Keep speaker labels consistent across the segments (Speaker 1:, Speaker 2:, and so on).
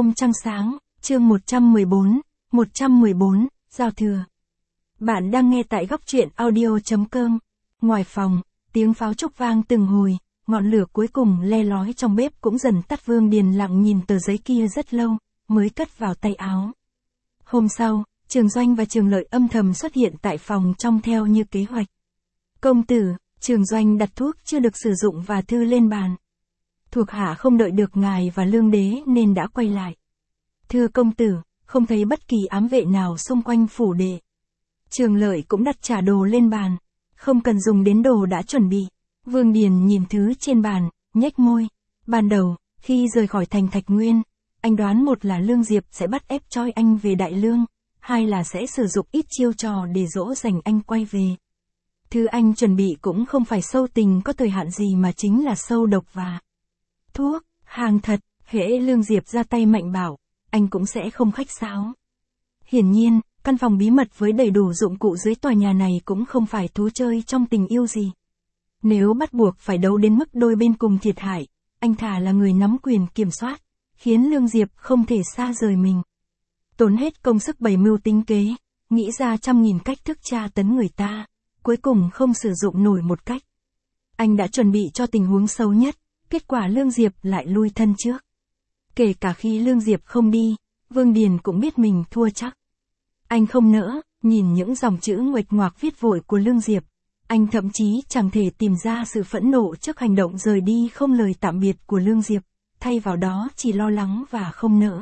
Speaker 1: Hôm trăng sáng, chương 114, giao thừa. Bạn đang nghe tại góc truyện audio.com. Ngoài phòng, tiếng pháo trúc vang từng hồi, ngọn lửa cuối cùng le lói trong bếp cũng dần tắt. Vương Điền lặng nhìn tờ giấy kia rất lâu, mới cất vào tay áo. Hôm sau, Trường Doanh và Trường Lợi âm thầm xuất hiện tại phòng trong theo như kế hoạch. Công tử, Trường Doanh đặt thuốc chưa được sử dụng và thư lên bàn. Thuộc hạ không đợi được ngài và Lương Đế nên đã quay lại. Thưa công tử, không thấy bất kỳ ám vệ nào xung quanh phủ đệ. Trường Lợi cũng đặt trà đồ lên bàn. Không cần dùng đến đồ đã chuẩn bị. Vương Điền nhìn thứ trên bàn, nhếch môi. Ban đầu, khi rời khỏi thành Thạch Nguyên, anh đoán một là Lương Diệp sẽ bắt ép trói anh về Đại Lương, hai là sẽ sử dụng ít chiêu trò để dỗ dành anh quay về. Thứ anh chuẩn bị cũng không phải sâu tình có thời hạn gì mà chính là sâu độc và thuốc, hàng thật. Hễ Lương Diệp ra tay mạnh bảo, anh cũng sẽ không khách sáo. Hiển nhiên, căn phòng bí mật với đầy đủ dụng cụ dưới tòa nhà này cũng không phải thú chơi trong tình yêu gì. Nếu bắt buộc phải đấu đến mức đôi bên cùng thiệt hại, anh thà là người nắm quyền kiểm soát, khiến Lương Diệp không thể xa rời mình. Tốn hết công sức bày mưu tính kế, nghĩ ra trăm nghìn cách thức tra tấn người ta, cuối cùng không sử dụng nổi một cách. Anh đã chuẩn bị cho tình huống xấu nhất, kết quả Lương Diệp lại lui thân trước. Kể cả khi Lương Diệp không đi, Vương Điền cũng biết mình thua chắc. Anh không nỡ, nhìn những dòng chữ nguệch ngoạc viết vội của Lương Diệp. Anh thậm chí chẳng thể tìm ra sự phẫn nộ trước hành động rời đi không lời tạm biệt của Lương Diệp, thay vào đó chỉ lo lắng và không nỡ.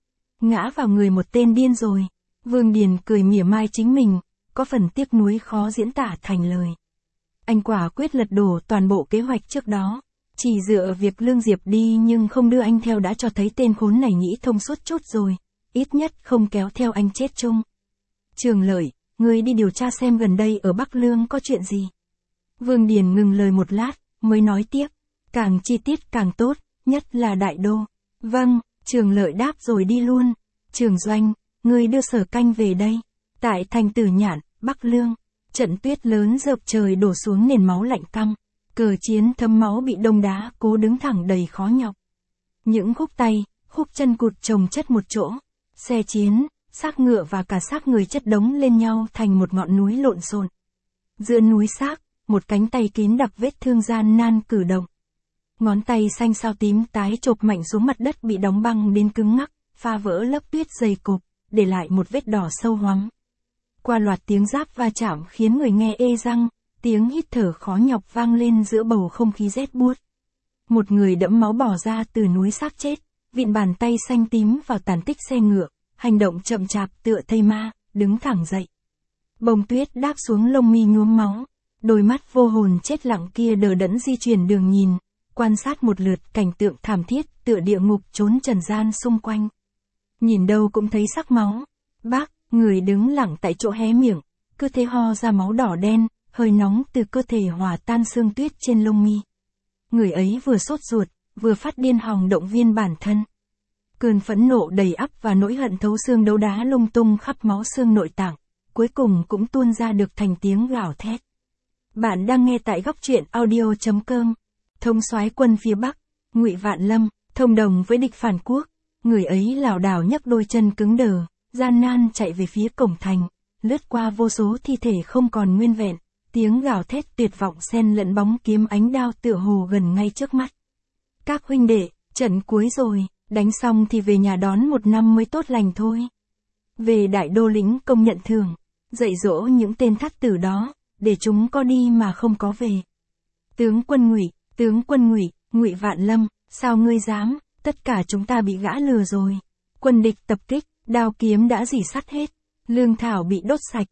Speaker 1: Ngã vào người một tên điên rồi. Vương Điền cười mỉa mai chính mình, có phần tiếc nuối khó diễn tả thành lời. Anh quả quyết lật đổ toàn bộ kế hoạch trước đó. Chỉ dựa việc Lương Diệp đi nhưng không đưa anh theo đã cho thấy tên khốn này nghĩ thông suốt chút rồi, ít nhất không kéo theo anh chết chung. Trường Lợi, ngươi đi điều tra xem gần đây ở Bắc Lương có chuyện gì. Vương Điền ngừng lời một lát, mới nói tiếp, càng chi tiết càng tốt, nhất là Đại Đô. Vâng, Trường Lợi đáp rồi đi luôn. Trường Doanh, ngươi đưa Sở Canh về đây. Tại thành Tử Nhạn, Bắc Lương, trận tuyết lớn rợp trời đổ xuống nền máu lạnh căm. Cờ chiến thấm máu bị đông đá cố đứng thẳng đầy khó nhọc. Những khúc tay, khúc chân cụt chồng chất một chỗ. Xe chiến, xác ngựa và cả xác người chất đống lên nhau thành một ngọn núi lộn xộn. Giữa núi xác, một cánh tay kín đặc vết thương gian nan cử động. Ngón tay xanh xao tím tái chộp mạnh xuống mặt đất bị đóng băng đến cứng ngắc, pha vỡ lớp tuyết dày cộp, để lại một vết đỏ sâu hoắm. Qua loạt tiếng giáp va chạm khiến người nghe ê răng. Tiếng hít thở khó nhọc vang lên giữa bầu không khí rét buốt. Một người đẫm máu bò ra từ núi xác chết, vịn bàn tay xanh tím vào tàn tích xe ngựa, hành động chậm chạp tựa thây ma, đứng thẳng dậy. Bông tuyết đáp xuống lông mi nhuốm máu, đôi mắt vô hồn chết lặng kia đờ đẫn di chuyển đường nhìn, quan sát một lượt cảnh tượng thảm thiết tựa địa ngục trốn trần gian xung quanh. Nhìn đâu cũng thấy sắc máu. Bác, người đứng lặng tại chỗ hé miệng, cứ thế ho ra máu đỏ đen. Hơi nóng từ cơ thể hòa tan sương tuyết trên lông mi. Người ấy vừa sốt ruột, vừa phát điên hòng động viên bản thân. Cơn phẫn nộ đầy ắp và nỗi hận thấu xương đấu đá lung tung khắp máu xương nội tạng, cuối cùng cũng tuôn ra được thành tiếng gào thét. Bạn đang nghe tại góc truyện audio.com. Thống soái quân phía Bắc, Ngụy Vạn Lâm, thông đồng với địch phản quốc. Người ấy lảo đảo nhấc đôi chân cứng đờ, gian nan chạy về phía cổng thành, lướt qua vô số thi thể không còn nguyên vẹn. Tiếng gào thét tuyệt vọng xen lẫn bóng kiếm ánh đao tựa hồ gần ngay trước mắt. Các huynh đệ, trận cuối rồi, đánh xong thì về nhà đón một năm mới tốt lành thôi. Về Đại Đô lĩnh công nhận thưởng, dạy dỗ những tên thắt tử đó, để chúng có đi mà không có về. Tướng quân Ngụy, Ngụy Vạn Lâm, sao ngươi dám, tất cả chúng ta bị gã lừa rồi. Quân địch tập kích, đao kiếm đã rỉ sắt hết, lương thảo bị đốt sạch,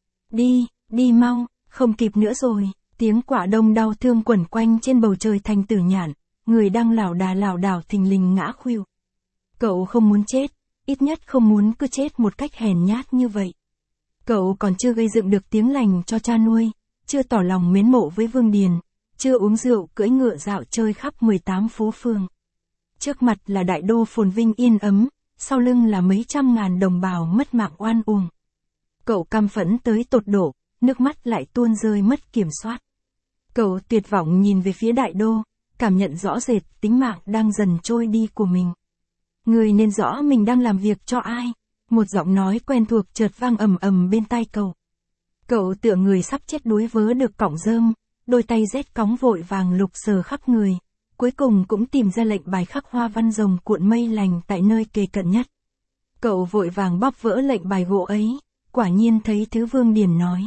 Speaker 1: đi mau. Không kịp nữa rồi, tiếng quả đông đau thương quẩn quanh trên bầu trời thành Tử Nhạn, người đang lảo đảo thình lình ngã khuỵu. Cậu không muốn chết, ít nhất không muốn cứ chết một cách hèn nhát như vậy. Cậu còn chưa gây dựng được tiếng lành cho cha nuôi, chưa tỏ lòng mến mộ với Vương Điền, chưa uống rượu cưỡi ngựa dạo chơi khắp 18 phố phường. Trước mặt là Đại Đô phồn vinh yên ấm, sau lưng là mấy trăm ngàn đồng bào mất mạng oan uổng. Cậu căm phẫn tới tột độ. Nước mắt lại tuôn rơi mất kiểm soát. Cậu tuyệt vọng nhìn về phía Đại Đô, cảm nhận rõ rệt tính mạng đang dần trôi đi của mình. Người nên rõ mình đang làm việc cho ai. Một giọng nói quen thuộc chợt vang ầm ầm bên tai cậu. Cậu tựa người sắp chết đuối vớ được cọng rơm, đôi tay rét cóng vội vàng lục sờ khắp người. Cuối cùng cũng tìm ra lệnh bài khắc hoa văn rồng cuộn mây lành tại nơi kề cận nhất. Cậu vội vàng bóp vỡ lệnh bài gỗ ấy, quả nhiên thấy thứ Vương Điền nói.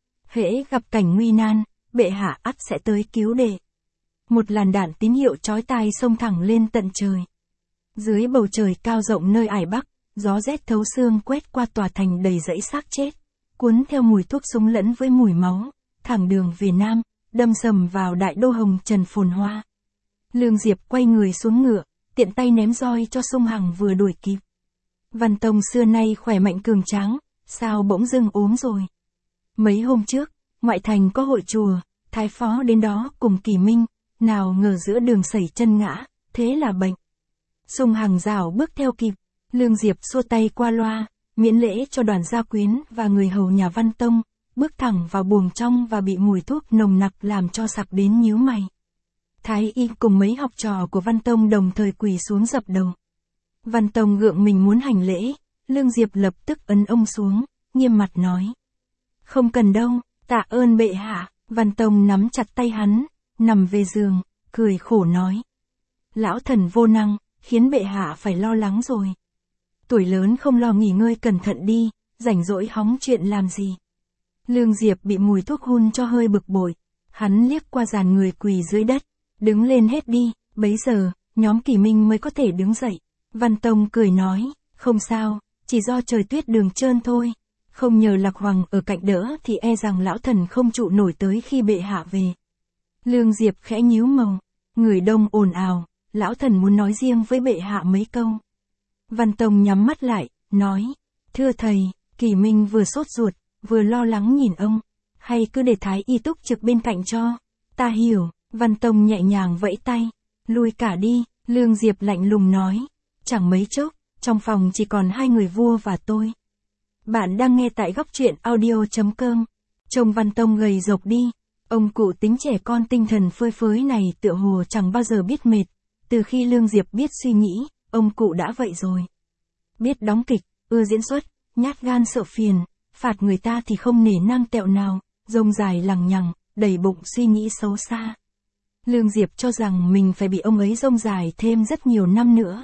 Speaker 1: Hễ gặp cảnh nguy nan, bệ hạ ắt sẽ tới cứu đệ. Một làn đạn tín hiệu chói tai xông thẳng lên tận trời. Dưới bầu trời cao rộng nơi ải Bắc, gió rét thấu xương quét qua tòa thành đầy dãy xác chết, cuốn theo mùi thuốc súng lẫn với mùi máu, thẳng đường về Nam, đâm sầm vào đại đô hồng trần phồn hoa. Lương Diệp quay người xuống ngựa, tiện tay ném roi cho Sung Hằng vừa đuổi kịp. Văn Tông xưa nay khỏe mạnh cường tráng, sao bỗng dưng ốm rồi? Mấy hôm trước, ngoại thành có hội chùa, thái phó đến đó cùng Kỳ Minh, nào ngờ giữa đường sẩy chân ngã, thế là bệnh. Sung Hằng rảo bước theo kịp, Lương Diệp xua tay qua loa, miễn lễ cho đoàn gia quyến và người hầu nhà Văn Tông, bước thẳng vào buồng trong và bị mùi thuốc nồng nặc làm cho sặc đến nhíu mày. Thái y cùng mấy học trò của Văn Tông đồng thời quỳ xuống dập đầu. Văn Tông gượng mình muốn hành lễ, Lương Diệp lập tức ấn ông xuống, nghiêm mặt nói. Không cần đâu, tạ ơn bệ hạ. Văn Tông nắm chặt tay hắn, nằm về giường, cười khổ nói. Lão thần vô năng, khiến bệ hạ phải lo lắng rồi. Tuổi lớn không lo nghỉ ngơi cẩn thận đi, rảnh rỗi hóng chuyện làm gì. Lương Diệp bị mùi thuốc hun cho hơi bực bội, hắn liếc qua dàn người quỳ dưới đất, đứng lên hết đi, bấy giờ, nhóm Kỳ Minh mới có thể đứng dậy. Văn Tông cười nói, không sao, chỉ do trời tuyết đường trơn thôi, không nhờ Lạc Hoàng ở cạnh đỡ thì e rằng lão thần không trụ nổi tới khi bệ hạ về. Lương Diệp khẽ nhíu màu, người đông ồn ào, lão thần muốn nói riêng với bệ hạ mấy câu. Văn Tông nhắm mắt lại, nói, thưa thầy, Kỳ Minh vừa sốt ruột, vừa lo lắng nhìn ông, hay cứ để thái y túc trực bên cạnh cho. Ta hiểu. Văn Tông nhẹ nhàng vẫy tay, lui cả đi. Lương Diệp lạnh lùng nói, chẳng mấy chốc, trong phòng chỉ còn hai người vua và tôi. Bạn đang nghe tại góc truyện audio.com. Trông Văn Tông gầy rộc đi, ông cụ tính trẻ con tinh thần phơi phới này tựa hồ chẳng bao giờ biết mệt. Từ khi Lương Diệp biết suy nghĩ, ông cụ đã vậy rồi. Biết đóng kịch, ưa diễn xuất, nhát gan sợ phiền, phạt người ta thì không nể nang tẹo nào, rông dài lằng nhằng, đầy bụng suy nghĩ xấu xa. Lương Diệp cho rằng mình phải bị ông ấy rông dài thêm rất nhiều năm nữa.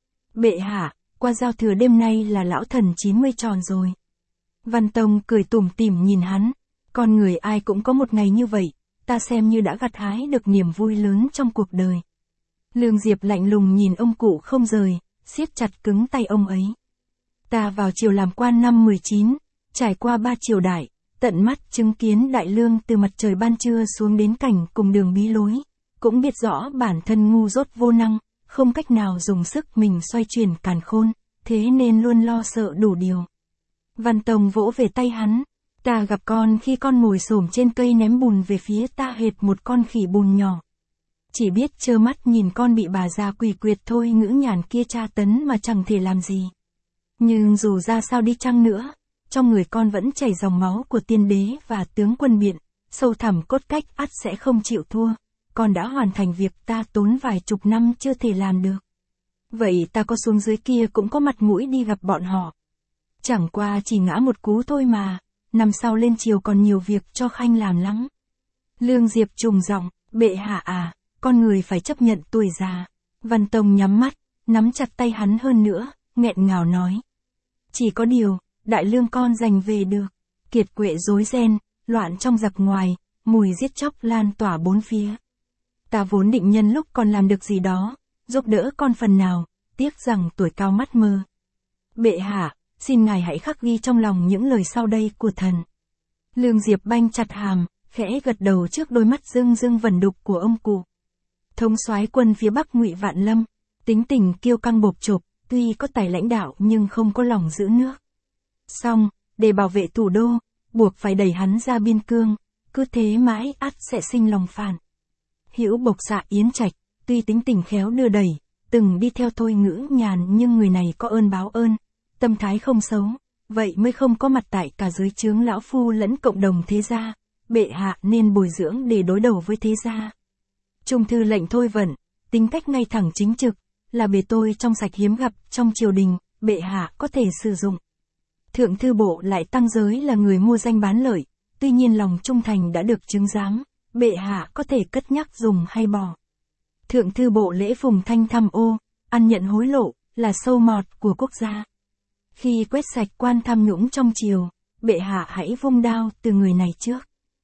Speaker 1: Bệ hạ, qua giao thừa đêm nay là lão thần 90 tròn rồi. Văn Tông cười tủm tỉm nhìn hắn, con người ai cũng có một ngày như vậy, ta xem như đã gặt hái được niềm vui lớn trong cuộc đời. Lương Diệp lạnh lùng nhìn ông cụ không rời, siết chặt cứng tay ông ấy. Ta vào triều làm quan năm 19, trải qua 3 triều đại, tận mắt chứng kiến đại lương từ mặt trời ban trưa xuống đến cảnh cùng đường bí lối, cũng biết rõ bản thân ngu dốt vô năng, không cách nào dùng sức mình xoay chuyển càn khôn, thế nên luôn lo sợ đủ điều. Văn Tông vỗ về tay hắn, ta gặp con khi con ngồi xổm trên cây ném bùn về phía ta hệt một con khỉ bùn nhỏ. Chỉ biết trơ mắt nhìn con bị bà già quỷ quyệt thôi ngữ nhàn kia tra tấn mà chẳng thể làm gì. Nhưng dù ra sao đi chăng nữa, trong người con vẫn chảy dòng máu của tiên đế và tướng quân Biện, sâu thẳm cốt cách ắt sẽ không chịu thua. Con đã hoàn thành việc ta tốn vài chục năm chưa thể làm được. Vậy ta có xuống dưới kia cũng có mặt mũi đi gặp bọn họ. Chẳng qua chỉ ngã một cú thôi mà, năm sau lên triều còn nhiều việc cho Khanh làm lắm. Lương Diệp trùng giọng, bệ hạ à, con người phải chấp nhận tuổi già. Văn Tông nhắm mắt, nắm chặt tay hắn hơn nữa, nghẹn ngào nói. Chỉ có điều, đại lương con giành về được. Kiệt quệ rối ren, loạn trong giặc ngoài, mùi giết chóc lan tỏa bốn phía. Ta vốn định nhân lúc còn làm được gì đó, giúp đỡ con phần nào, tiếc rằng tuổi cao mắt mơ. Bệ hạ, xin ngài hãy khắc ghi trong lòng những lời sau đây của thần. Lương Diệp banh chặt hàm, khẽ gật đầu trước đôi mắt rưng rưng vẩn đục của ông cụ. Thống soái quân phía Bắc Ngụy Vạn Lâm, tính tình kiêu căng bộp chộp, tuy có tài lãnh đạo nhưng không có lòng giữ nước. Song, để bảo vệ thủ đô, buộc phải đẩy hắn ra biên cương, cứ thế mãi ắt sẽ sinh lòng phản. Hữu Bộc Xạ Yến Trạch, tuy tính tình khéo đưa đẩy, từng đi theo Thôi Ngữ Nhàn nhưng người này có ơn báo ơn, tâm thái không xấu, vậy mới không có mặt tại cả dưới trướng lão phu lẫn cộng đồng thế gia, bệ hạ nên bồi dưỡng để đối đầu với thế gia. Trung thư lệnh Thôi Vận, tính cách ngay thẳng chính trực, là bề tôi trong sạch hiếm gặp trong triều đình, bệ hạ có thể sử dụng. Thượng thư bộ lại tăng giới là người mua danh bán lợi, tuy nhiên lòng trung thành đã được chứng giám, bệ hạ có thể cất nhắc dùng hay bỏ. Thượng thư bộ lễ phùng thanh tham ô, ăn nhận hối lộ, là sâu mọt của quốc gia. Khi quét sạch quan tham nhũng trong triều, bệ hạ hãy vung đao từ người này trước.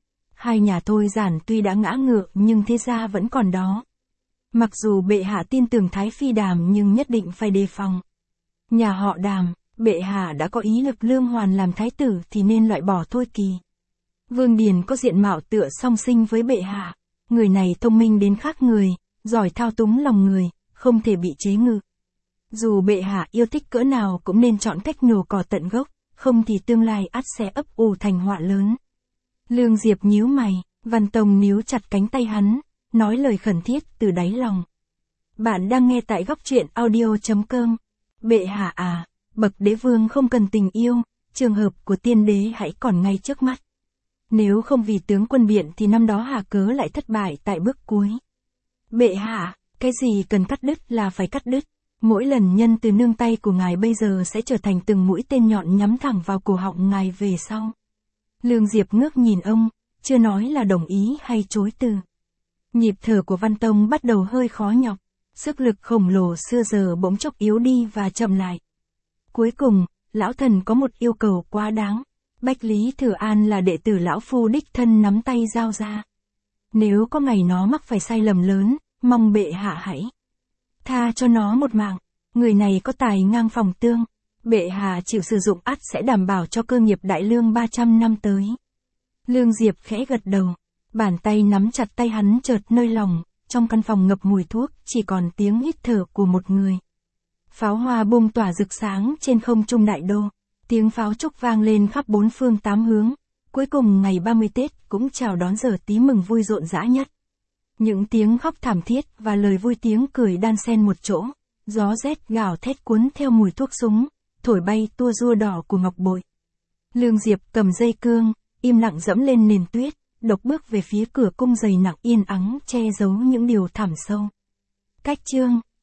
Speaker 1: Hai nhà Thôi Giản tuy đã ngã ngựa nhưng thế gia vẫn còn đó. Mặc dù bệ hạ tin tưởng Thái Phi Đàm nhưng nhất định phải đề phòng. Nhà họ Đàm, bệ hạ đã có ý lực Lương Hoàn làm thái tử thì nên loại bỏ Thôi Kỳ. Vương Điền có diện mạo tựa song sinh với bệ hạ. Người này thông minh đến khác người, giỏi thao túng lòng người, không thể bị chế ngự. Dù bệ hạ yêu thích cỡ nào cũng nên chọn cách nhổ cỏ tận gốc, không thì tương lai ắt sẽ ấp ủ thành họa lớn. Lương Diệp nhíu mày, Văn Tông níu chặt cánh tay hắn, nói lời khẩn thiết từ đáy lòng. Bạn đang nghe tại góc truyện audio.com. Bệ hạ à, bậc đế vương không cần tình yêu, trường hợp của tiên đế hãy còn ngay trước mắt. Nếu không vì tướng quân biện thì năm đó Hà Cớ lại thất bại tại bước cuối. Bệ hạ, cái gì cần cắt đứt là phải cắt đứt. Mỗi lần nhân từ nương tay của ngài bây giờ sẽ trở thành từng mũi tên nhọn nhắm thẳng vào cổ họng ngài về sau. Lương Diệp ngước nhìn ông, chưa nói là đồng ý hay chối từ. Nhịp thở của Văn Tông bắt đầu hơi khó nhọc, sức lực khổng lồ xưa giờ bỗng chốc yếu đi và chậm lại. Cuối cùng, lão thần có một yêu cầu quá đáng. Bách Lý Thừa An là đệ tử lão phu đích thân nắm tay giao ra. Nếu có ngày nó mắc phải sai lầm lớn, mong bệ hạ hãy tha cho nó một mạng. Người này có tài ngang phòng tương. Bệ hạ chịu sử dụng ắt sẽ đảm bảo cho cơ nghiệp đại lương 300 năm tới. Lương Diệp khẽ gật đầu. Bàn tay nắm chặt tay hắn chợt nơi lòng. Trong căn phòng ngập mùi thuốc chỉ còn tiếng hít thở của một người. Pháo hoa bung tỏa rực sáng trên không trung đại đô. Tiếng pháo trúc vang lên khắp bốn phương tám hướng. Cuối cùng ngày 30 Tết cũng chào đón giờ tí mừng vui rộn rã nhất. Những tiếng khóc thảm thiết và lời vui tiếng cười đan xen một chỗ. Gió rét gào thét cuốn theo mùi thuốc súng, thổi bay tua rua đỏ của ngọc bội. Lương Diệp cầm dây cương, im lặng dẫm lên nền tuyết, độc bước về phía cửa cung dày nặng yên ắng che giấu những điều thẳm sâu. Cách chương